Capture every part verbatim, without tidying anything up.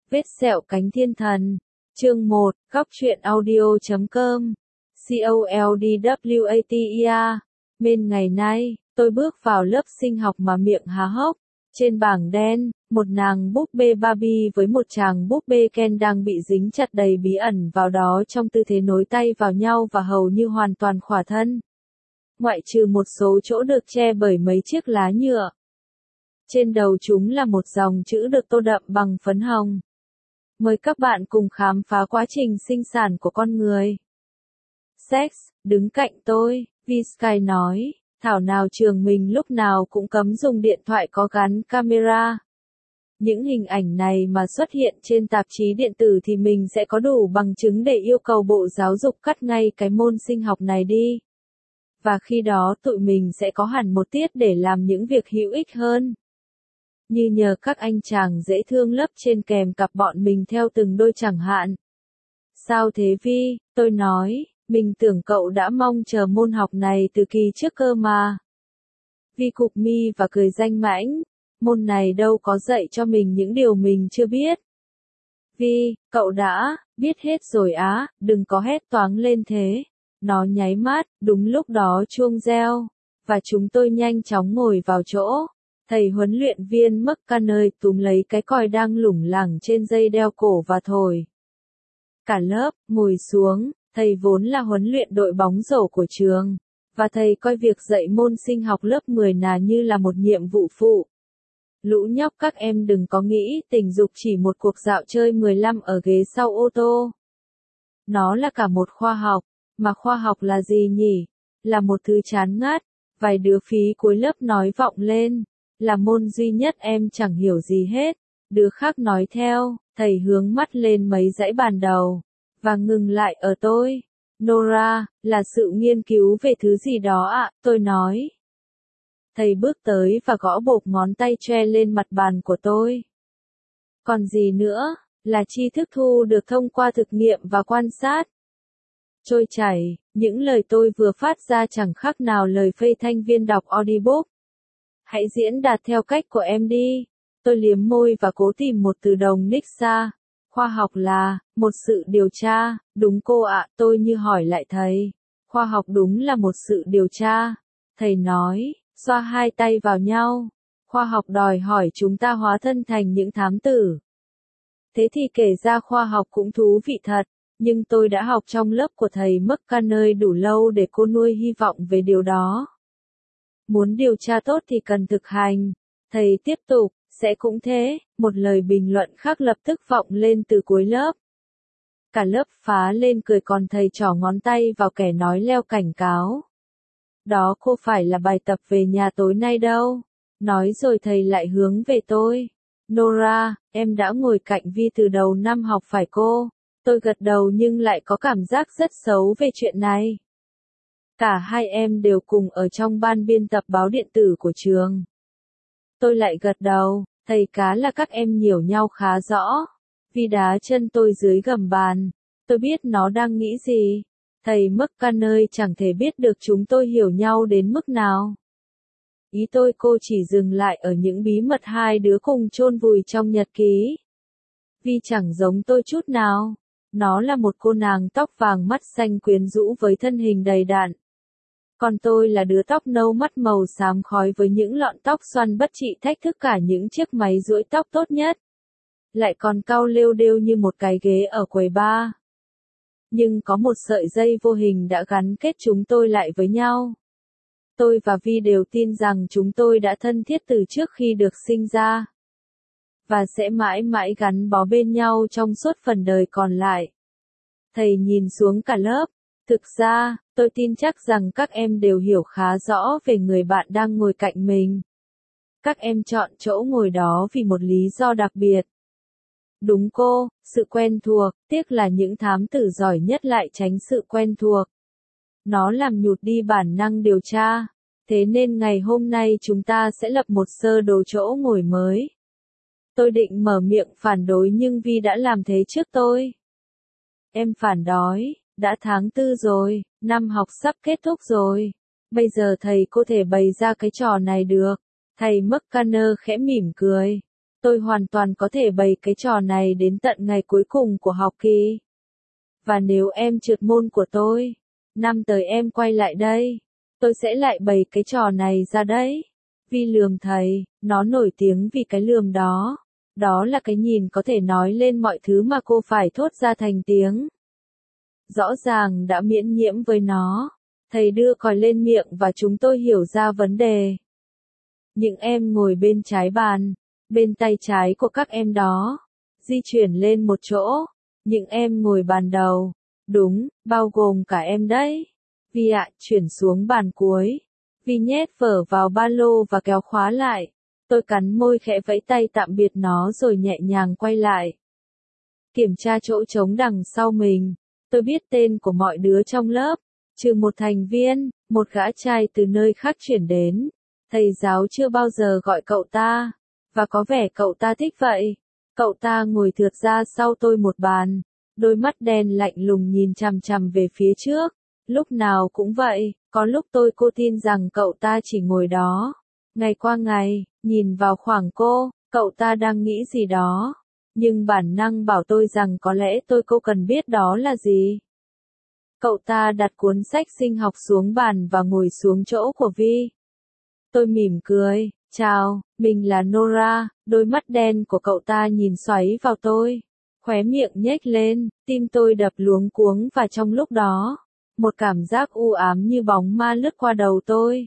Vết sẹo cánh thiên thần. Chương một, góc truyện audio.com. Coldwater. Bên ngày nay, tôi bước vào lớp sinh học mà miệng há hốc. Trên bảng đen, một nàng búp bê Barbie với một chàng búp bê Ken đang bị dính chặt đầy bí ẩn vào đó trong tư thế nối tay vào nhau và hầu như hoàn toàn khỏa thân. Ngoại trừ một số chỗ được che bởi mấy chiếc lá nhựa. Trên đầu chúng là một dòng chữ được tô đậm bằng phấn hồng. Mời các bạn cùng khám phá quá trình sinh sản của con người. Sex, đứng cạnh tôi, V-Sky nói, thảo nào trường mình lúc nào cũng cấm dùng điện thoại có gắn camera. Những hình ảnh này mà xuất hiện trên tạp chí điện tử thì mình sẽ có đủ bằng chứng để yêu cầu Bộ Giáo dục cắt ngay cái môn sinh học này đi. Và khi đó tụi mình sẽ có hẳn một tiết để làm những việc hữu ích hơn. Như nhờ các anh chàng dễ thương lấp trên kèm cặp bọn mình theo từng đôi chẳng hạn. Sao thế Vi, tôi nói, mình tưởng cậu đã mong chờ môn học này từ kỳ trước cơ mà. Vi cụp mi và cười danh mãnh, môn này đâu có dạy cho mình những điều mình chưa biết. Vi, cậu đã, biết hết rồi á, đừng có hét toáng lên thế. Nó nháy mắt, đúng lúc đó chuông reo, và chúng tôi nhanh chóng ngồi vào chỗ. Thầy huấn luyện viên McConnell túm lấy cái còi đang lủng lẳng trên dây đeo cổ và thổi. Cả lớp, ngồi xuống, thầy vốn là huấn luyện đội bóng rổ của trường, và thầy coi việc dạy môn sinh học lớp mười nà như là một nhiệm vụ phụ. Lũ nhóc các em đừng có nghĩ tình dục chỉ một cuộc dạo chơi mười lăm ở ghế sau ô tô. Nó là cả một khoa học, mà khoa học là gì nhỉ? Là một thứ chán ngắt, vài đứa phí cuối lớp nói vọng lên. Là môn duy nhất em chẳng hiểu gì hết. Đứa khác nói theo, thầy hướng mắt lên mấy dãy bàn đầu, và ngừng lại ở tôi. Nora, là sự nghiên cứu về thứ gì đó ạ, tôi nói. Thầy bước tới và gõ bộp ngón tay choe lên mặt bàn của tôi. Còn gì nữa, là tri thức thu được thông qua thực nghiệm và quan sát. Trôi chảy, những lời tôi vừa phát ra chẳng khác nào lời phê thanh viên đọc audiobook. Hãy diễn đạt theo cách của em đi. Tôi liếm môi và cố tìm một từ đồng nix ra. Khoa học là, một sự điều tra, đúng cô ạ, tôi như hỏi lại thầy. Khoa học đúng là một sự điều tra. Thầy nói, xoa hai tay vào nhau. Khoa học đòi hỏi chúng ta hóa thân thành những thám tử. Thế thì kể ra khoa học cũng thú vị thật, nhưng tôi đã học trong lớp của thầy McConnell đủ lâu để cô nuôi hy vọng về điều đó. Muốn điều tra tốt thì cần thực hành. Thầy tiếp tục, sẽ cũng thế, một lời bình luận khác lập tức vọng lên từ cuối lớp. Cả lớp phá lên cười còn thầy trỏ ngón tay vào kẻ nói leo cảnh cáo. Đó không phải là bài tập về nhà tối nay đâu. Nói rồi thầy lại hướng về tôi. Nora, em đã ngồi cạnh Vi từ đầu năm học phải cô? Tôi gật đầu nhưng lại có cảm giác rất xấu về chuyện này. Cả hai em đều cùng ở trong ban biên tập báo điện tử của trường. Tôi lại gật đầu, thầy cá là các em hiểu nhau khá rõ. Vi đá chân tôi dưới gầm bàn. Tôi biết nó đang nghĩ gì. Thầy McConnell chẳng thể biết được chúng tôi hiểu nhau đến mức nào. Ý tôi cô chỉ dừng lại ở những bí mật hai đứa cùng chôn vùi trong nhật ký. Vi chẳng giống tôi chút nào. Nó là một cô nàng tóc vàng mắt xanh quyến rũ với thân hình đầy đặn. Còn tôi là đứa tóc nâu mắt màu xám khói với những lọn tóc xoăn bất trị thách thức cả những chiếc máy duỗi tóc tốt nhất. Lại còn cau lêu đêu như một cái ghế ở quầy bar. Nhưng có một sợi dây vô hình đã gắn kết chúng tôi lại với nhau. Tôi và Vi đều tin rằng chúng tôi đã thân thiết từ trước khi được sinh ra. Và sẽ mãi mãi gắn bó bên nhau trong suốt phần đời còn lại. Thầy nhìn xuống cả lớp. Thực ra, tôi tin chắc rằng các em đều hiểu khá rõ về người bạn đang ngồi cạnh mình. Các em chọn chỗ ngồi đó vì một lý do đặc biệt. Đúng cô, sự quen thuộc, tiếc là những thám tử giỏi nhất lại tránh sự quen thuộc. Nó làm nhụt đi bản năng điều tra. Thế nên ngày hôm nay chúng ta sẽ lập một sơ đồ chỗ ngồi mới. Tôi định mở miệng phản đối nhưng Vi đã làm thế trước tôi. Em phản đối. Đã tháng tư rồi, năm học sắp kết thúc rồi. Bây giờ thầy có thể bày ra cái trò này được. Thầy McConnell khẽ mỉm cười. Tôi hoàn toàn có thể bày cái trò này đến tận ngày cuối cùng của học kỳ. Và nếu em trượt môn của tôi, năm tới em quay lại đây, tôi sẽ lại bày cái trò này ra đấy. Vi lườm thầy, nó nổi tiếng vì cái lườm đó. Đó là cái nhìn có thể nói lên mọi thứ mà cô phải thốt ra thành tiếng. Rõ ràng đã miễn nhiễm với nó. Thầy đưa còi lên miệng và chúng tôi hiểu ra vấn đề. Những em ngồi bên trái bàn, bên tay trái của các em đó, di chuyển lên một chỗ. Những em ngồi bàn đầu, đúng, bao gồm cả em đấy. Vi ạ, chuyển xuống bàn cuối. Vi nhét vở vào ba lô và kéo khóa lại. Tôi cắn môi khẽ vẫy tay tạm biệt nó rồi nhẹ nhàng quay lại. Kiểm tra chỗ trống đằng sau mình. Tôi biết tên của mọi đứa trong lớp, trừ một thành viên, một gã trai từ nơi khác chuyển đến. Thầy giáo chưa bao giờ gọi cậu ta, và có vẻ cậu ta thích vậy. Cậu ta ngồi thượt ra sau tôi một bàn, đôi mắt đen lạnh lùng nhìn chằm chằm về phía trước. Lúc nào cũng vậy, có lúc tôi cô tin rằng cậu ta chỉ ngồi đó, ngày qua ngày, nhìn vào khoảng cô, cậu ta đang nghĩ gì đó. Nhưng bản năng bảo tôi rằng có lẽ tôi cô cần biết đó là gì. Cậu ta đặt cuốn sách sinh học xuống bàn và ngồi xuống chỗ của Vi. Tôi mỉm cười, chào, mình là Nora, đôi mắt đen của cậu ta nhìn xoáy vào tôi. Khóe miệng nhếch lên, tim tôi đập luống cuống và trong lúc đó, một cảm giác u ám như bóng ma lướt qua đầu tôi.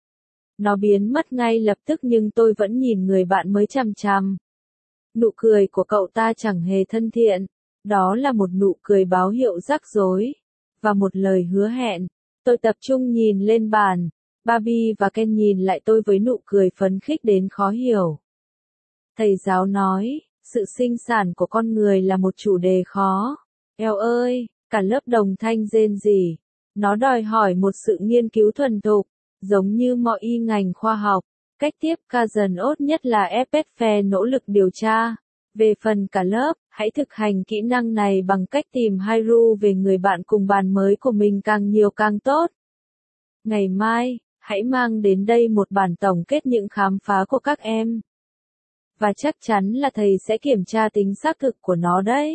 Nó biến mất ngay lập tức nhưng tôi vẫn nhìn người bạn mới chằm chằm. Nụ cười của cậu ta chẳng hề thân thiện, đó là một nụ cười báo hiệu rắc rối, và một lời hứa hẹn. Tôi tập trung nhìn lên bàn, Barbie và Ken nhìn lại tôi với nụ cười phấn khích đến khó hiểu. Thầy giáo nói, sự sinh sản của con người là một chủ đề khó. Eo ơi, cả lớp đồng thanh rên rỉ. Nó đòi hỏi một sự nghiên cứu thuần thục, giống như mọi y ngành khoa học. Cách tiếp Kazan ốt nhất là ép ét phe nỗ lực điều tra. Về phần cả lớp, hãy thực hành kỹ năng này bằng cách tìm Hairu về người bạn cùng bàn mới của mình càng nhiều càng tốt. Ngày mai, hãy mang đến đây một bản tổng kết những khám phá của các em. Và chắc chắn là thầy sẽ kiểm tra tính xác thực của nó đấy.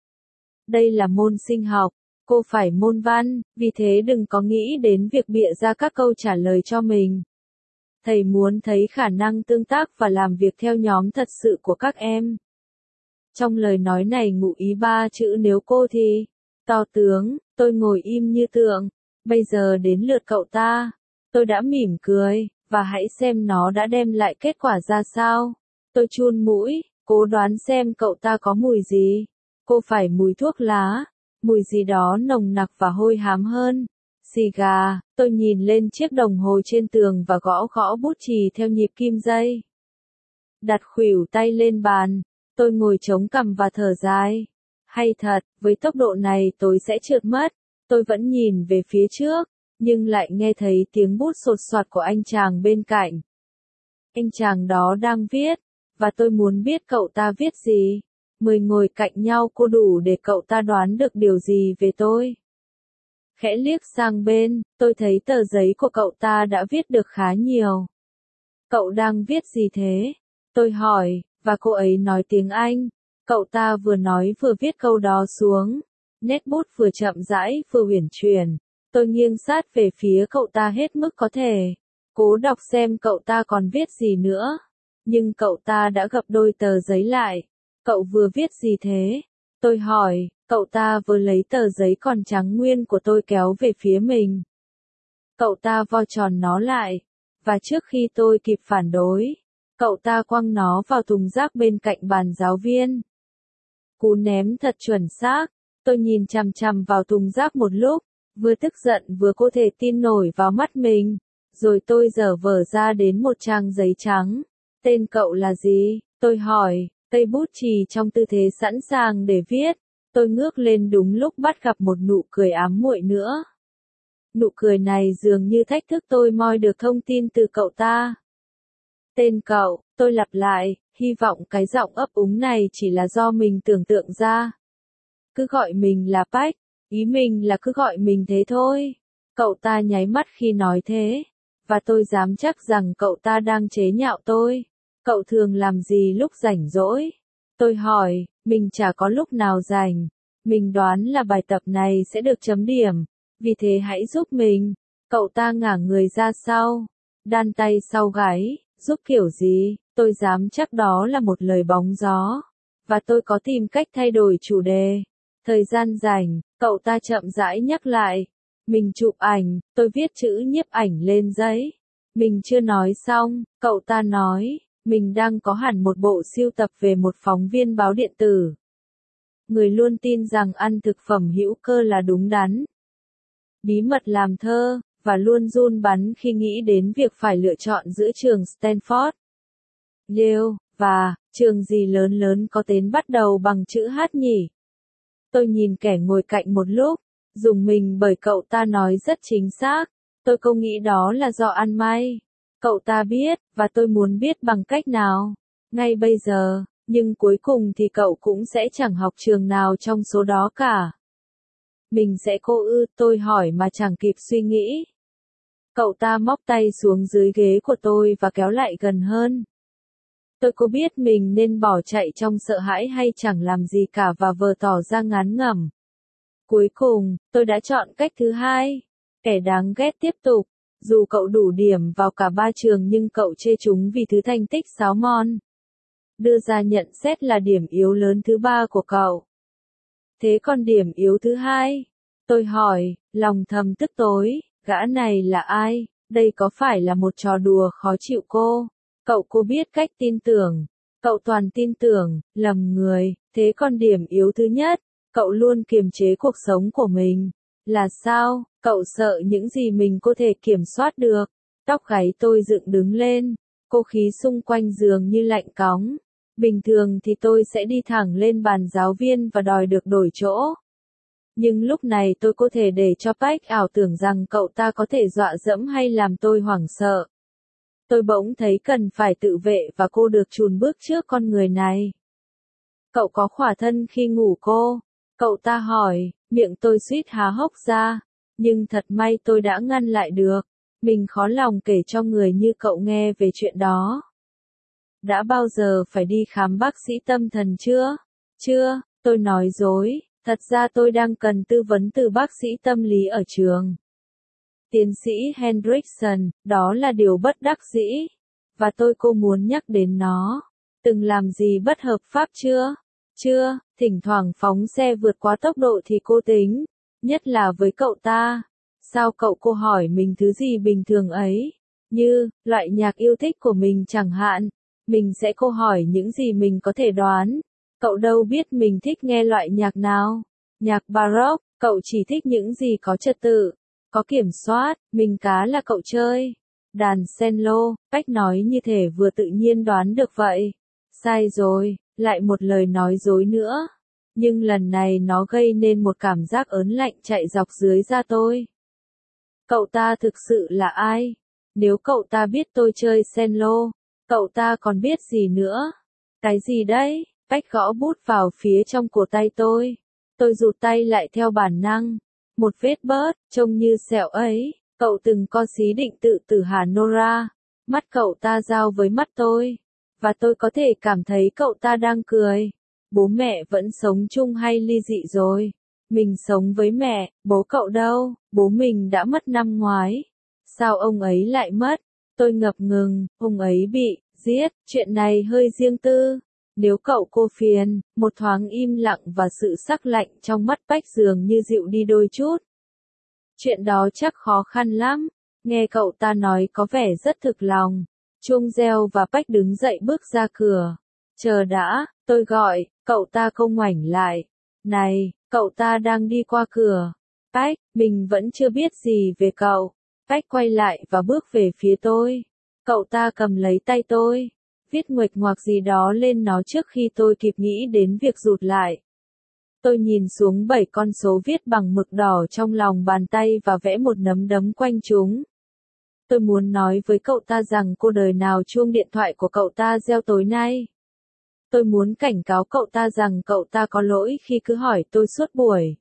Đây là môn sinh học, cô phải môn văn, vì thế đừng có nghĩ đến việc bịa ra các câu trả lời cho mình. Thầy muốn thấy khả năng tương tác và làm việc theo nhóm thật sự của các em. Trong lời nói này ngụ ý ba chữ nếu cô thì, to tướng, tôi ngồi im như tượng. Bây giờ đến lượt cậu ta. Tôi đã mỉm cười, và hãy xem nó đã đem lại kết quả ra sao. Tôi chun mũi, cố đoán xem cậu ta có mùi gì. Cô phải mùi thuốc lá, mùi gì đó nồng nặc và hôi hám hơn. Xì gà, tôi nhìn lên chiếc đồng hồ trên tường và gõ gõ bút chì theo nhịp kim dây. Đặt khuỷu tay lên bàn, tôi ngồi chống cằm và thở dài. Hay thật, với tốc độ này tôi sẽ trượt mất. Tôi vẫn nhìn về phía trước, nhưng lại nghe thấy tiếng bút sột soạt của anh chàng bên cạnh. Anh chàng đó đang viết, và tôi muốn biết cậu ta viết gì. Mười ngồi cạnh nhau cô đủ để cậu ta đoán được điều gì về tôi. Khẽ liếc sang bên, tôi thấy tờ giấy của cậu ta đã viết được khá nhiều. Cậu đang viết gì thế? Tôi hỏi, và cô ấy nói tiếng Anh. Cậu ta vừa nói vừa viết câu đó xuống. Nét bút vừa chậm rãi vừa uyển chuyển. Tôi nghiêng sát về phía cậu ta hết mức có thể. Cố đọc xem cậu ta còn viết gì nữa. Nhưng cậu ta đã gập đôi tờ giấy lại. Cậu vừa viết gì thế? Tôi hỏi, cậu ta vừa lấy tờ giấy còn trắng nguyên của tôi kéo về phía mình. Cậu ta vo tròn nó lại. Và trước khi tôi kịp phản đối, cậu ta quăng nó vào thùng rác bên cạnh bàn giáo viên. Cú ném thật chuẩn xác. Tôi nhìn chằm chằm vào thùng rác một lúc, vừa tức giận vừa có thể tin nổi vào mắt mình. Rồi tôi giở vở ra đến một trang giấy trắng. Tên cậu là gì? Tôi hỏi, cây bút chì trong tư thế sẵn sàng để viết. Tôi ngước lên đúng lúc bắt gặp một nụ cười ám muội nữa. Nụ cười này dường như thách thức tôi moi được thông tin từ cậu ta. Tên cậu, tôi lặp lại, hy vọng cái giọng ấp úng này chỉ là do mình tưởng tượng ra. Cứ gọi mình là Pách, ý mình là cứ gọi mình thế thôi. Cậu ta nháy mắt khi nói thế, và tôi dám chắc rằng cậu ta đang chế nhạo tôi. Cậu thường làm gì lúc rảnh rỗi? Tôi hỏi, mình chả có lúc nào rảnh. Mình đoán là bài tập này sẽ được chấm điểm, vì thế hãy giúp mình. Cậu ta ngả người ra sau, đan tay sau gáy, giúp kiểu gì? Tôi dám chắc đó là một lời bóng gió. Và tôi có tìm cách thay đổi chủ đề. Thời gian rảnh, cậu ta chậm rãi nhắc lại. Mình chụp ảnh, tôi viết chữ nhiếp ảnh lên giấy. Mình chưa nói xong, cậu ta nói, mình đang có hẳn một bộ sưu tập về một phóng viên báo điện tử. Người luôn tin rằng ăn thực phẩm hữu cơ là đúng đắn. Bí mật làm thơ, và luôn run bắn khi nghĩ đến việc phải lựa chọn giữa trường Stanford, Yale, và trường gì lớn lớn có tên bắt đầu bằng chữ H nhỉ? Tôi nhìn kẻ ngồi cạnh một lúc, rùng mình bởi cậu ta nói rất chính xác. Tôi không nghĩ đó là do ăn may. Cậu ta biết, và tôi muốn biết bằng cách nào. Ngay bây giờ, nhưng cuối cùng thì cậu cũng sẽ chẳng học trường nào trong số đó cả. Mình sẽ cô ư, tôi hỏi mà chẳng kịp suy nghĩ. Cậu ta móc tay xuống dưới ghế của tôi và kéo lại gần hơn. Tôi có biết mình nên bỏ chạy trong sợ hãi hay chẳng làm gì cả và vờ tỏ ra ngán ngẩm. Cuối cùng, tôi đã chọn cách thứ hai. Kẻ đáng ghét tiếp tục. Dù cậu đủ điểm vào cả ba trường nhưng cậu chê chúng vì thứ thành tích sáo mon. Đưa ra nhận xét là điểm yếu lớn thứ ba của cậu. Thế còn điểm yếu thứ hai? Tôi hỏi, lòng thầm tức tối, gã này là ai? Đây có phải là một trò đùa khó chịu cô? Cậu cô biết cách tin tưởng. Cậu toàn tin tưởng, lầm người. Thế còn điểm yếu thứ nhất? Cậu luôn kiềm chế cuộc sống của mình. Là sao? Cậu sợ những gì mình có thể kiểm soát được. Tóc gáy tôi dựng đứng lên. Cô khí xung quanh giường như lạnh cóng. Bình thường thì tôi sẽ đi thẳng lên bàn giáo viên và đòi được đổi chỗ. Nhưng lúc này tôi có thể để cho Pac ảo tưởng rằng cậu ta có thể dọa dẫm hay làm tôi hoảng sợ. Tôi bỗng thấy cần phải tự vệ và cô được chùn bước trước con người này. Cậu có khỏa thân khi ngủ cô? Cậu ta hỏi, miệng tôi suýt há hốc ra. Nhưng thật may tôi đã ngăn lại được. Mình khó lòng kể cho người như cậu nghe về chuyện đó. Đã bao giờ phải đi khám bác sĩ tâm thần chưa? Chưa, tôi nói dối. Thật ra tôi đang cần tư vấn từ bác sĩ tâm lý ở trường. Tiến sĩ Hendrickson, đó là điều bất đắc dĩ. Và tôi cô muốn nhắc đến nó. Từng làm gì bất hợp pháp chưa? Chưa, thỉnh thoảng phóng xe vượt quá tốc độ thì cô tính. Nhất là với cậu ta. Sao cậu cô hỏi mình thứ gì bình thường ấy? Như, loại nhạc yêu thích của mình chẳng hạn. Mình sẽ cô hỏi những gì mình có thể đoán. Cậu đâu biết mình thích nghe loại nhạc nào. Nhạc baroque, cậu chỉ thích những gì có trật tự, có kiểm soát, mình cá là cậu chơi. Đàn cello, Pac nói như thể vừa tự nhiên đoán được vậy. Sai rồi, lại một lời nói dối nữa. Nhưng lần này nó gây nên một cảm giác ớn lạnh chạy dọc dưới da tôi. Cậu ta thực sự là ai? Nếu cậu ta biết tôi chơi cello, cậu ta còn biết gì nữa? Cái gì đấy? Pac gõ bút vào phía trong cổ tay tôi. Tôi rụt tay lại theo bản năng. Một vết bớt, trông như sẹo ấy. Cậu từng có ý định tự tử hả Nora? Mắt cậu ta giao với mắt tôi. Và tôi có thể cảm thấy cậu ta đang cười. Bố mẹ vẫn sống chung hay ly dị rồi? Mình sống với mẹ, bố cậu đâu? Bố mình đã mất năm ngoái. Sao ông ấy lại mất? Tôi ngập ngừng, ông ấy bị giết, chuyện này hơi riêng tư. Nếu cậu cô phiền, một thoáng im lặng và sự sắc lạnh trong mắt Pac dường như dịu đi đôi chút. Chuyện đó chắc khó khăn lắm. Nghe cậu ta nói có vẻ rất thực lòng. Chuông reo và Pac đứng dậy bước ra cửa. Chờ đã, tôi gọi, cậu ta không ngoảnh lại. Này, cậu ta đang đi qua cửa. Pac, mình vẫn chưa biết gì về cậu. Pac quay lại và bước về phía tôi. Cậu ta cầm lấy tay tôi. Viết nguệch ngoạc gì đó lên nó trước khi tôi kịp nghĩ đến việc rụt lại. Tôi nhìn xuống bảy con số viết bằng mực đỏ trong lòng bàn tay và vẽ một nấm đấm quanh chúng. Tôi muốn nói với cậu ta rằng cô đời nào chuông điện thoại của cậu ta reo tối nay. Tôi muốn cảnh cáo cậu ta rằng cậu ta có lỗi khi cứ hỏi tôi suốt buổi.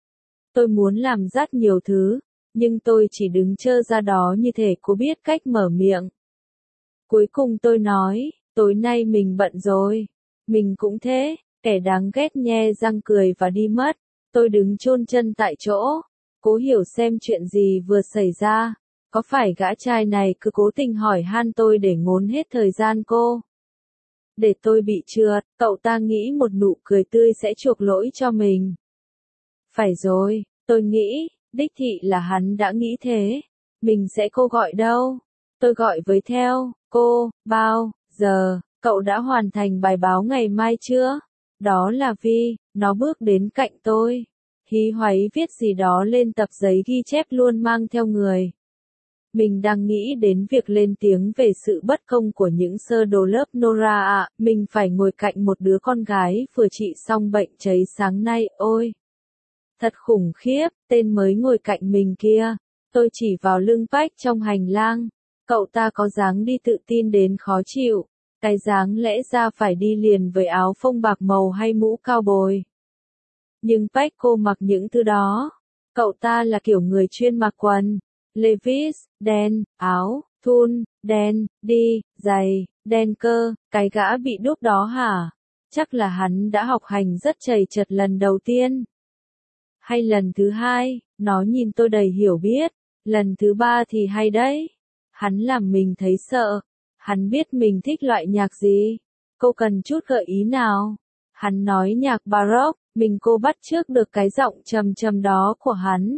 Tôi muốn làm rất nhiều thứ, nhưng tôi chỉ đứng trơ ra đó như thể cô biết cách mở miệng. Cuối cùng tôi nói, Tối nay mình bận rồi. Mình cũng thế, kẻ đáng ghét nhe răng cười và đi mất. Tôi đứng chôn chân tại chỗ, cố hiểu xem chuyện gì vừa xảy ra. Có phải gã trai này cứ cố tình hỏi han tôi để ngốn hết thời gian cô? Để tôi bị trượt, cậu ta nghĩ một nụ cười tươi sẽ chuộc lỗi cho mình. Phải rồi, tôi nghĩ, đích thị là hắn đã nghĩ thế. Mình sẽ cô gọi đâu? Tôi gọi với theo, cô, bao giờ, cậu đã hoàn thành bài báo ngày mai chưa? Đó là Vi, nó bước đến cạnh tôi. Hí hoáy viết gì đó lên tập giấy ghi chép luôn mang theo người. Mình đang nghĩ đến việc lên tiếng về sự bất công của những sơ đồ lớp Nora ạ, mình phải ngồi cạnh một đứa con gái vừa trị xong bệnh cháy sáng nay, ôi. Thật khủng khiếp, tên mới ngồi cạnh mình kia. Tôi chỉ vào lưng Pách trong hành lang. Cậu ta có dáng đi tự tin đến khó chịu. Cái dáng lẽ ra phải đi liền với áo phông bạc màu hay mũ cao bồi. Nhưng Pách cô mặc những thứ đó. Cậu ta là kiểu người chuyên mặc quần Levi's, đen, áo, thun, đen, đi, giày, đen cơ, cái gã bị đúc đó hả? Chắc là hắn đã học hành rất chầy chật lần đầu tiên. Hay lần thứ hai, nó nhìn tôi đầy hiểu biết. Lần thứ ba thì hay đấy. Hắn làm mình thấy sợ. Hắn biết mình thích loại nhạc gì. Cô cần chút gợi ý nào? Hắn nói nhạc baroque, mình cô bắt chước được cái giọng trầm trầm đó của hắn.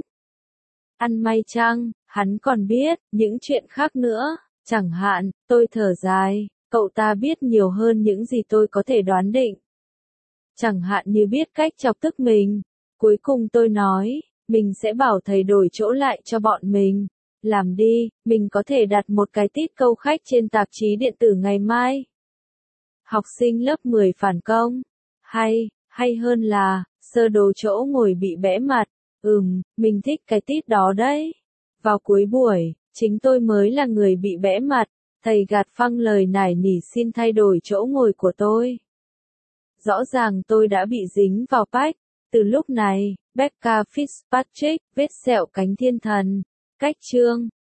Ăn may chăng, hắn còn biết những chuyện khác nữa. Chẳng hạn, tôi thở dài, cậu ta biết nhiều hơn những gì tôi có thể đoán định. Chẳng hạn như biết cách chọc tức mình. Cuối cùng tôi nói, mình sẽ bảo thầy đổi chỗ lại cho bọn mình. Làm đi, mình có thể đặt một cái tít câu khách trên tạp chí điện tử ngày mai. Học sinh lớp mười phản công. Hay, hay hơn là, sơ đồ chỗ ngồi bị bẽ mặt. Ừm, mình thích cái tít đó đấy. Vào cuối buổi, chính tôi mới là người bị bẽ mặt. Thầy gạt phăng lời nài nỉ xin thay đổi chỗ ngồi của tôi. Rõ ràng tôi đã bị dính vào Pách. Từ lúc này, Becca Fitzpatrick, vết sẹo cánh thiên thần. Cách chương